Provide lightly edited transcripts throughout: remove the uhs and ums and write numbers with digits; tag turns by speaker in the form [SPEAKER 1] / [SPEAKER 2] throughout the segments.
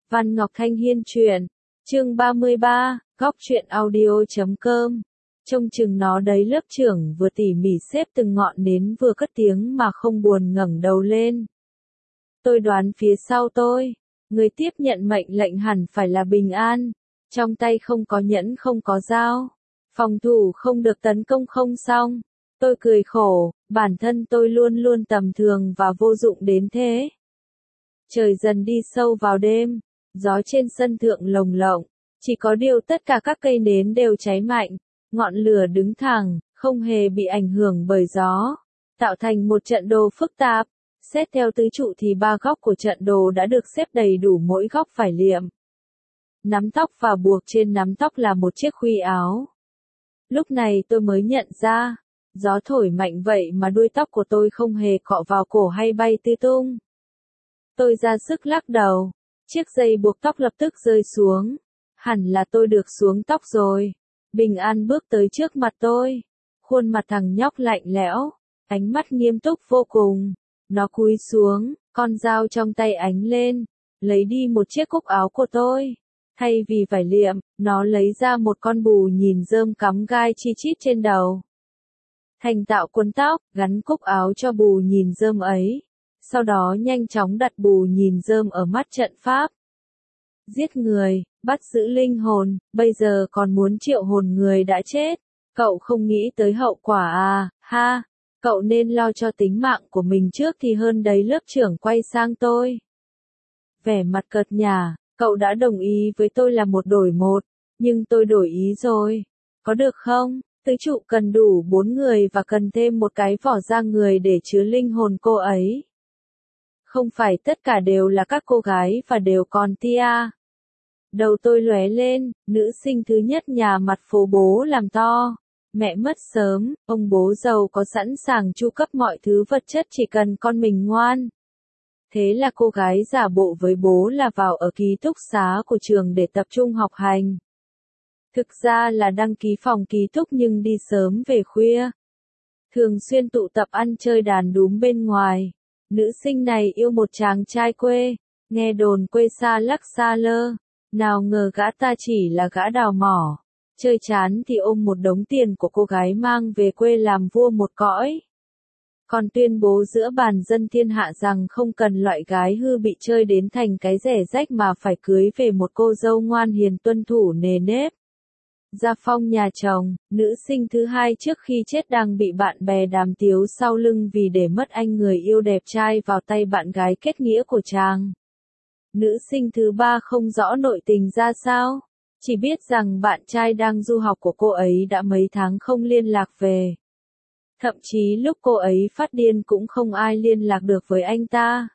[SPEAKER 1] Văn Ngọc Thanh Hiên truyện, chương 33, góc truyện audio.com. Trông chừng nó đấy, lớp trưởng vừa tỉ mỉ xếp từng ngọn nến vừa cất tiếng mà không buồn ngẩng đầu lên. Tôi đoán phía sau tôi, người tiếp nhận mệnh lệnh hẳn phải là Bình An, trong tay không có nhẫn không có dao, phòng thủ không được tấn công không xong. Tôi cười khổ, bản thân tôi luôn luôn tầm thường và vô dụng đến thế. Trời dần đi sâu vào đêm, gió trên sân thượng lồng lộng, chỉ có điều tất cả các cây nến đều cháy mạnh, ngọn lửa đứng thẳng, không hề bị ảnh hưởng bởi gió, tạo thành một trận đồ phức tạp. Xét theo tứ trụ thì ba góc của trận đồ đã được xếp đầy đủ, mỗi góc phải liệm. Nắm tóc và buộc trên nắm tóc là một chiếc khuy áo. Lúc này tôi mới nhận ra, gió thổi mạnh vậy mà đuôi tóc của tôi không hề cọ vào cổ hay bay tứ tung. Tôi ra sức lắc đầu, chiếc dây buộc tóc lập tức rơi xuống. Hẳn là tôi được xuống tóc rồi. Bình An bước tới trước mặt tôi. Khuôn mặt thằng nhóc lạnh lẽo, ánh mắt nghiêm túc vô cùng. Nó cúi xuống, con dao trong tay ánh lên, lấy đi một chiếc cúc áo của tôi. Thay vì phải liệm, nó lấy ra một con bù nhìn rơm cắm gai chi chít trên đầu. Thành tạo cuốn tóc, gắn cúc áo cho bù nhìn rơm ấy. Sau đó nhanh chóng đặt bù nhìn rơm ở mắt trận pháp. Giết người, bắt giữ linh hồn, bây giờ còn muốn triệu hồn người đã chết. Cậu không nghĩ tới hậu quả à, ha, cậu nên lo cho tính mạng của mình trước thì hơn đấy. Lớp trưởng quay sang tôi. Vẻ mặt cợt nhả, cậu đã đồng ý với tôi là một đổi một, nhưng tôi đổi ý rồi. Có được không? Tứ trụ cần đủ 4 người và cần thêm một cái vỏ da người để chứa linh hồn cô ấy. Không phải tất cả đều là các cô gái và đều còn tia. Đầu tôi lóe lên, nữ sinh thứ nhất nhà mặt phố bố làm to. Mẹ mất sớm, ông bố giàu có sẵn sàng chu cấp mọi thứ vật chất chỉ cần con mình ngoan. Thế là cô gái giả bộ với bố là vào ở ký túc xá của trường để tập trung học hành. Thực ra là đăng ký phòng ký túc nhưng đi sớm về khuya. Thường xuyên tụ tập ăn chơi đàn đúm bên ngoài. Nữ sinh này yêu một chàng trai quê, nghe đồn quê xa lắc xa lơ. Nào ngờ gã ta chỉ là gã đào mỏ. Chơi chán thì ôm một đống tiền của cô gái mang về quê làm vua một cõi. Còn tuyên bố giữa bàn dân thiên hạ rằng không cần loại gái hư bị chơi đến thành cái rẻ rách mà phải cưới về một cô dâu ngoan hiền tuân thủ nề nếp. Gia phong nhà chồng, nữ sinh thứ hai trước khi chết đang bị bạn bè đàm tiếu sau lưng vì để mất anh người yêu đẹp trai vào tay bạn gái kết nghĩa của chàng. Nữ sinh thứ ba không rõ nội tình ra sao, chỉ biết rằng bạn trai đang du học của cô ấy đã mấy tháng không liên lạc về. Thậm chí lúc cô ấy phát điên cũng không ai liên lạc được với anh ta.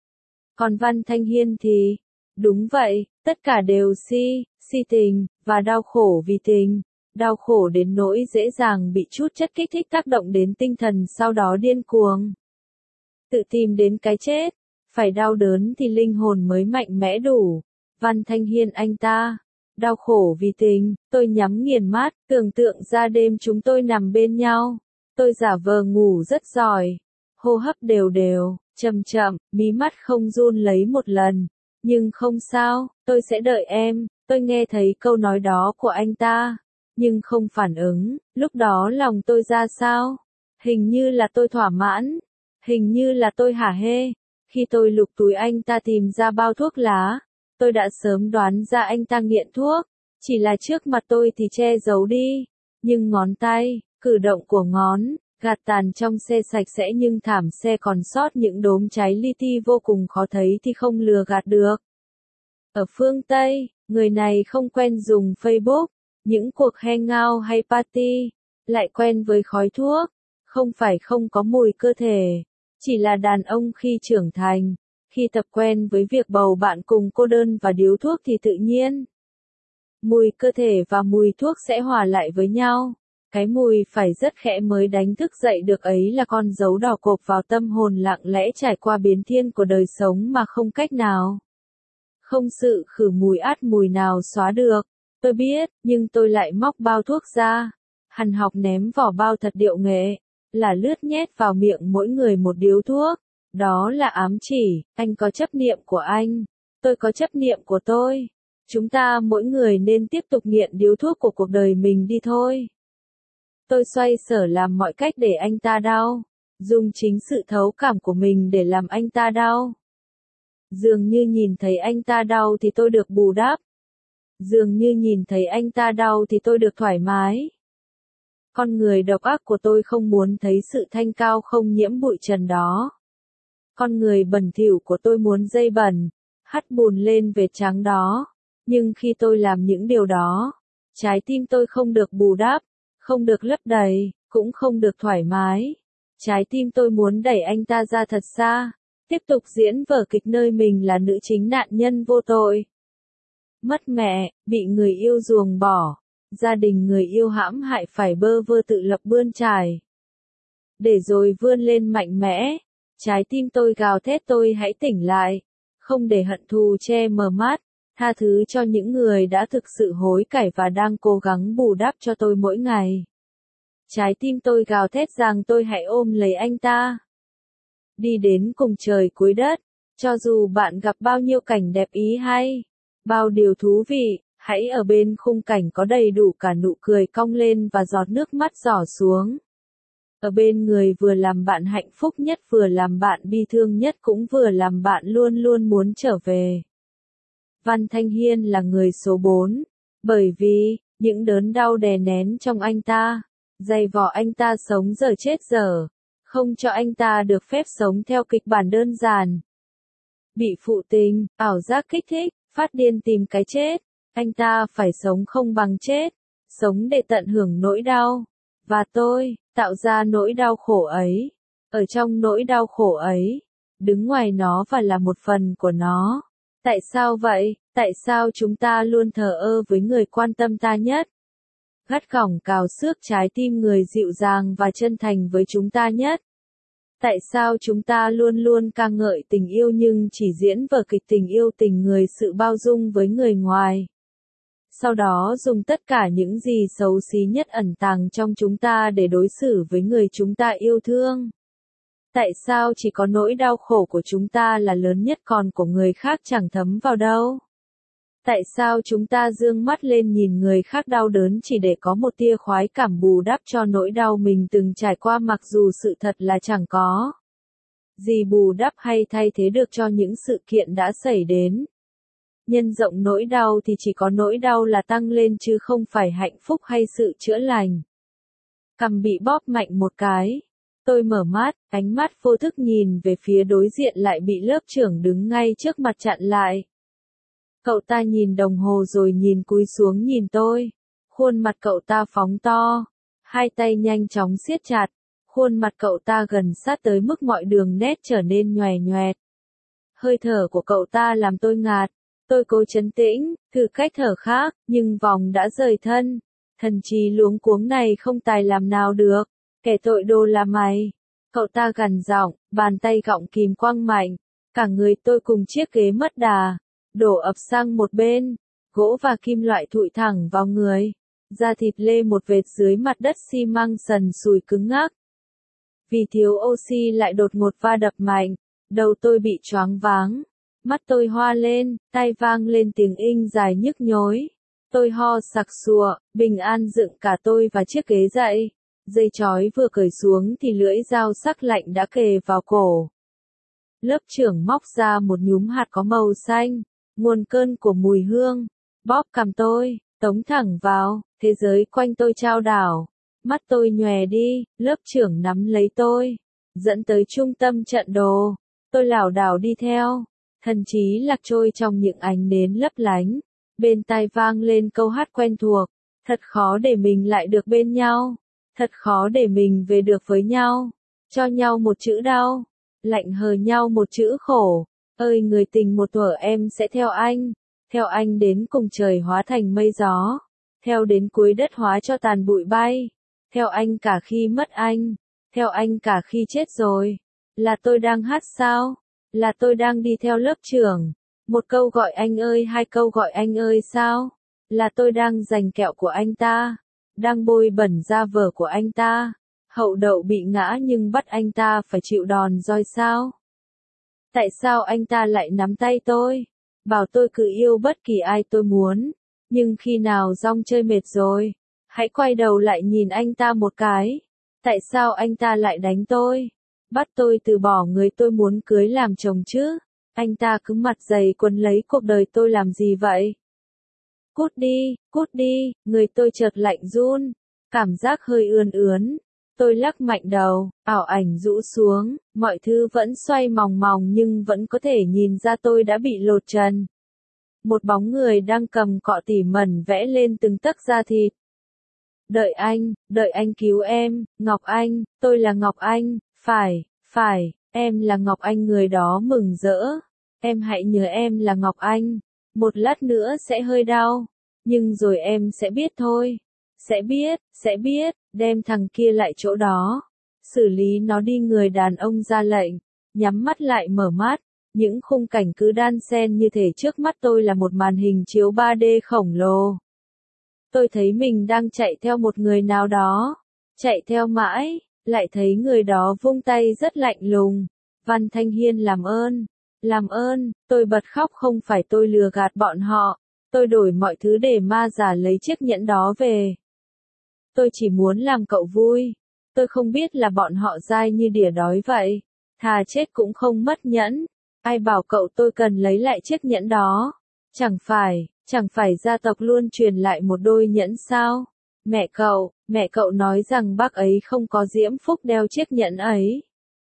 [SPEAKER 1] Còn Văn Thanh Hiên thì, đúng vậy, tất cả đều si tình, và đau khổ vì tình. Đau khổ đến nỗi dễ dàng bị chút chất kích thích tác động đến tinh thần sau đó điên cuồng. Tự tìm đến cái chết, phải đau đớn thì linh hồn mới mạnh mẽ đủ. Văn Thanh Hiên anh ta, đau khổ vì tình, tôi nhắm nghiền mắt, tưởng tượng ra đêm chúng tôi nằm bên nhau. Tôi giả vờ ngủ rất giỏi, hô hấp đều đều, chậm chậm, mí mắt không run lấy một lần. Nhưng không sao, tôi sẽ đợi em. Tôi nghe thấy câu nói đó của anh ta, nhưng không phản ứng. Lúc đó lòng tôi ra sao? Hình như là tôi thỏa mãn, hình như là tôi hả hê. Khi tôi lục túi anh ta tìm ra bao thuốc lá, tôi đã sớm đoán ra anh ta nghiện thuốc, chỉ là trước mặt tôi thì che giấu đi. Nhưng ngón tay, cử động của ngón, gạt tàn trong xe sạch sẽ nhưng thảm xe còn sót những đốm cháy li ti vô cùng khó thấy thì không lừa gạt được. Ở phương Tây, người này không quen dùng Facebook, những cuộc hangout hay party, lại quen với khói thuốc, không phải không có mùi cơ thể, chỉ là đàn ông khi trưởng thành, khi tập quen với việc bầu bạn cùng cô đơn và điếu thuốc thì tự nhiên. Mùi cơ thể và mùi thuốc sẽ hòa lại với nhau, cái mùi phải rất khẽ mới đánh thức dậy được ấy là con dấu đỏ cộp vào tâm hồn lặng lẽ trải qua biến thiên của đời sống mà không cách nào. Không sự khử mùi át mùi nào xóa được. Tôi biết, nhưng tôi lại móc bao thuốc ra. Hằn học ném vỏ bao thật điệu nghệ. Là lướt nhét vào miệng mỗi người một điếu thuốc. Đó là ám chỉ, anh có chấp niệm của anh. Tôi có chấp niệm của tôi. Chúng ta mỗi người nên tiếp tục nghiện điếu thuốc của cuộc đời mình đi thôi. Tôi xoay sở làm mọi cách để anh ta đau. Dùng chính sự thấu cảm của mình để làm anh ta đau. Dường như nhìn thấy anh ta đau thì tôi được bù đắp. Dường như nhìn thấy anh ta đau thì tôi được thoải mái. Con người độc ác của tôi không muốn thấy sự thanh cao không nhiễm bụi trần đó. Con người bẩn thỉu của tôi muốn dây bẩn, hắt bùn lên vệt trắng đó. Nhưng khi tôi làm những điều đó, trái tim tôi không được bù đắp, không được lấp đầy, cũng không được thoải mái. Trái tim tôi muốn đẩy anh ta ra thật xa, tiếp tục diễn vở kịch nơi mình là nữ chính nạn nhân vô tội. Mất mẹ, bị người yêu ruồng bỏ, gia đình người yêu hãm hại phải bơ vơ tự lập bươn trải. Để rồi vươn lên mạnh mẽ, trái tim tôi gào thét tôi hãy tỉnh lại, không để hận thù che mờ mắt, tha thứ cho những người đã thực sự hối cải và đang cố gắng bù đắp cho tôi mỗi ngày. Trái tim tôi gào thét rằng tôi hãy ôm lấy anh ta. Đi đến cùng trời cuối đất, cho dù bạn gặp bao nhiêu cảnh đẹp ý hay, bao điều thú vị, hãy ở bên khung cảnh có đầy đủ cả nụ cười cong lên và giọt nước mắt rỏ xuống. Ở bên người vừa làm bạn hạnh phúc nhất vừa làm bạn bi thương nhất cũng vừa làm bạn luôn luôn muốn trở về. Văn Thanh Hiên là người số 4, bởi vì, những đớn đau đè nén trong anh ta, dày vò anh ta sống giờ chết giờ, không cho anh ta được phép sống theo kịch bản đơn giản. Bị phụ tình, ảo giác kích thích, phát điên tìm cái chết, anh ta phải sống không bằng chết, sống để tận hưởng nỗi đau. Và tôi, tạo ra nỗi đau khổ ấy, ở trong nỗi đau khổ ấy, đứng ngoài nó và là một phần của nó. Tại sao vậy? Tại sao chúng ta luôn thờ ơ với người quan tâm ta nhất? Gắt gỏng cào xước trái tim người dịu dàng và chân thành với chúng ta nhất? Tại sao chúng ta luôn luôn ca ngợi tình yêu nhưng chỉ diễn vở kịch tình yêu tình người sự bao dung với người ngoài? Sau đó dùng tất cả những gì xấu xí nhất ẩn tàng trong chúng ta để đối xử với người chúng ta yêu thương? Tại sao chỉ có nỗi đau khổ của chúng ta là lớn nhất còn của người khác chẳng thấm vào đâu? Tại sao chúng ta dương mắt lên nhìn người khác đau đớn chỉ để có một tia khoái cảm bù đắp cho nỗi đau mình từng trải qua mặc dù sự thật là chẳng có gì bù đắp hay thay thế được cho những sự kiện đã xảy đến? Nhân rộng nỗi đau thì chỉ có nỗi đau là tăng lên chứ không phải hạnh phúc hay sự chữa lành. Cằm bị bóp mạnh một cái. Tôi mở mắt, ánh mắt vô thức nhìn về phía đối diện lại bị lớp trưởng đứng ngay trước mặt chặn lại. Cậu ta nhìn đồng hồ rồi nhìn cúi xuống nhìn tôi. Khuôn mặt cậu ta phóng to. Hai tay nhanh chóng siết chặt. Khuôn mặt cậu ta gần sát tới mức mọi đường nét trở nên nhòe nhoẹt. Hơi thở của cậu ta làm tôi ngạt. Tôi cố trấn tĩnh, thử cách thở khác, nhưng vòng đã rời thân. Thần trí luống cuống này không tài làm nào được. Kẻ tội đồ là mày. Cậu ta gằn giọng, bàn tay gọng kìm quăng mạnh. Cả người tôi cùng chiếc ghế mất đà. Đổ ập sang một bên. Gỗ và kim loại thụi thẳng vào người. Da thịt lê một vệt dưới mặt đất xi măng sần sùi cứng ngắc. Vì thiếu oxy lại đột ngột va đập mạnh. Đầu tôi bị choáng váng. Mắt tôi hoa lên, tai vang lên tiếng inh dài nhức nhối. Tôi ho sặc sụa, bình an dựng cả tôi và chiếc ghế dậy. Dây chói vừa cởi xuống thì lưỡi dao sắc lạnh đã kề vào cổ. Lớp trưởng móc ra một nhúm hạt có màu xanh, nguồn cơn của mùi hương. Bóp cằm tôi, tống thẳng vào, thế giới quanh tôi chao đảo. Mắt tôi nhòe đi, lớp trưởng nắm lấy tôi, dẫn tới trung tâm trận đồ. Tôi lảo đảo đi theo. Thần trí lạc trôi trong những ánh nến lấp lánh. Bên tai vang lên câu hát quen thuộc. Thật khó để mình lại được bên nhau. Thật khó để mình về được với nhau. Cho nhau một chữ đau. Lạnh hờ nhau một chữ khổ. Ơi người tình một thuở em sẽ theo anh. Theo anh đến cùng trời hóa thành mây gió. Theo đến cuối đất hóa cho tàn bụi bay. Theo anh cả khi mất anh. Theo anh cả khi chết rồi. Là tôi đang hát sao? Là tôi đang đi theo lớp trưởng. Một câu gọi anh ơi, hai câu gọi anh ơi sao? Là tôi đang giành kẹo của anh ta. Đang bôi bẩn da vở của anh ta. Hậu đậu bị ngã nhưng bắt anh ta phải chịu đòn roi sao? Tại sao anh ta lại nắm tay tôi? bảo tôi cứ yêu bất kỳ ai tôi muốn. Nhưng khi nào rong chơi mệt rồi, hãy quay đầu lại nhìn anh ta một cái. Tại sao anh ta lại đánh tôi? Bắt tôi từ bỏ người tôi muốn cưới làm chồng chứ? Anh ta cứ mặt dày quấn lấy cuộc đời tôi làm gì vậy? Cút đi, người tôi chợt lạnh run, cảm giác hơi ươn ướn. Tôi lắc mạnh đầu, ảo ảnh rũ xuống, mọi thứ vẫn xoay mòng mòng nhưng vẫn có thể nhìn ra tôi đã bị lột trần. Một bóng người đang cầm cọ tỉ mẩn vẽ lên từng tấc da thịt. Đợi anh cứu em, Ngọc Anh, tôi là Ngọc Anh, phải, em là Ngọc Anh. Người đó mừng rỡ. Em hãy nhớ em là Ngọc Anh. Một lát nữa sẽ hơi đau, nhưng rồi em sẽ biết thôi. Sẽ biết, đem thằng kia lại chỗ đó. Xử lý nó đi. Người đàn ông ra lệnh, nhắm mắt lại mở mắt. Những khung cảnh cứ đan xen như thể trước mắt tôi là một màn hình chiếu 3D khổng lồ. Tôi thấy mình đang chạy theo một người nào đó. Chạy theo mãi, lại thấy người đó vung tay rất lạnh lùng. Văn Thanh Hiên làm ơn, tôi bật khóc. Không phải tôi lừa gạt bọn họ. Tôi đổi mọi thứ để ma giả lấy chiếc nhẫn đó về. Tôi chỉ muốn làm cậu vui. Tôi không biết là bọn họ dai như đỉa đói vậy. Thà chết cũng không mất nhẫn. Ai bảo cậu tôi cần lấy lại chiếc nhẫn đó? Chẳng phải gia tộc luôn truyền lại một đôi nhẫn sao? Mẹ cậu nói rằng bác ấy không có diễm phúc đeo chiếc nhẫn ấy.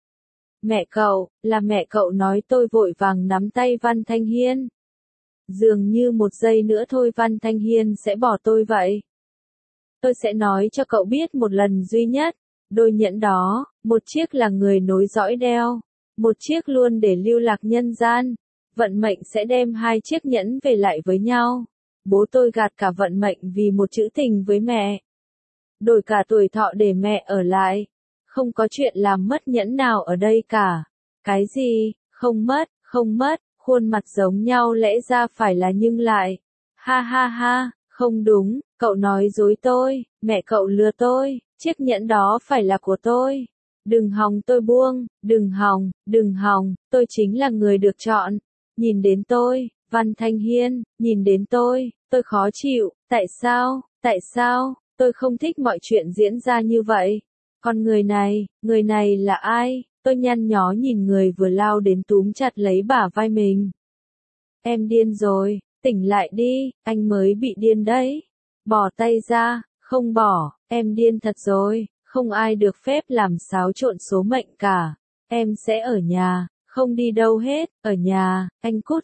[SPEAKER 1] Mẹ cậu nói. Tôi vội vàng nắm tay Văn Thanh Hiên. Dường như một giây nữa thôi Văn Thanh Hiên sẽ bỏ tôi vậy. Tôi sẽ nói cho cậu biết một lần duy nhất. Đôi nhẫn đó, một chiếc là người nối dõi đeo, một chiếc luôn để lưu lạc nhân gian. Vận mệnh sẽ đem hai chiếc nhẫn về lại với nhau. Bố tôi gạt cả vận mệnh vì một chữ tình với mẹ. Đổi cả tuổi thọ để mẹ ở lại. Không có chuyện làm mất nhẫn nào ở đây cả. Cái gì? Không mất, khuôn mặt giống nhau lẽ ra phải là nhưng lại. Ha, không đúng, cậu nói dối tôi, mẹ cậu lừa tôi, chiếc nhẫn đó phải là của tôi. Đừng hòng tôi buông, đừng hòng, tôi chính là người được chọn. Nhìn đến tôi, Văn Thanh Hiên, nhìn đến tôi khó chịu. Tại sao, tôi không thích mọi chuyện diễn ra như vậy. Còn người này là ai? Tôi nhăn nhó nhìn người vừa lao đến túm chặt lấy bả vai mình. Em điên rồi, tỉnh lại đi, anh mới bị điên đấy. Bỏ tay ra, không bỏ, em điên thật rồi, không ai được phép làm xáo trộn số mệnh cả. Em sẽ ở nhà, không đi đâu hết, ở nhà. Anh cút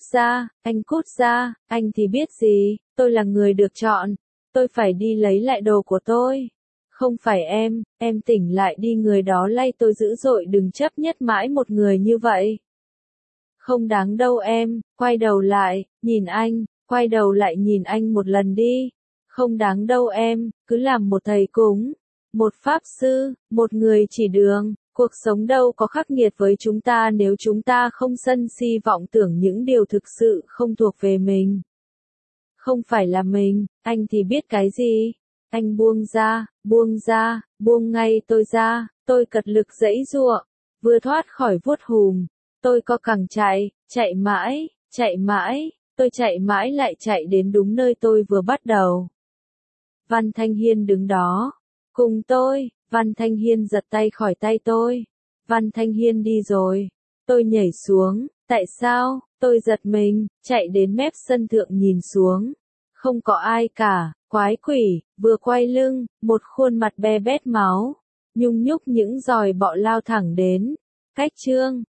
[SPEAKER 1] ra, anh thì biết gì, tôi là người được chọn. Tôi phải đi lấy lại đồ của tôi. Không phải em tỉnh lại đi. Người đó lay tôi dữ dội. Đừng chấp nhất mãi một người như vậy. Không đáng đâu em, quay đầu lại, nhìn anh một lần đi. Không đáng đâu em, cứ làm một thầy cúng, một pháp sư, một người chỉ đường. Cuộc sống đâu có khắc nghiệt với chúng ta nếu chúng ta không sân si vọng tưởng những điều thực sự không thuộc về mình. Không phải là mình, anh thì biết cái gì? Anh buông ngay tôi ra. Tôi cật lực giãy giụa, vừa thoát khỏi vuốt hùm. Tôi co cẳng chạy mãi, tôi chạy mãi lại chạy đến đúng nơi tôi vừa bắt đầu. Văn Thanh Hiên đứng đó, cùng tôi. Văn Thanh Hiên giật tay khỏi tay tôi. Văn Thanh Hiên đi rồi. Tôi nhảy xuống. Tại sao? Tôi giật mình, chạy đến mép sân thượng nhìn xuống. Không có ai cả. Quái quỷ, vừa quay lưng, một khuôn mặt be bét máu, nhung nhúc những giòi bọ lao thẳng đến. Cách chương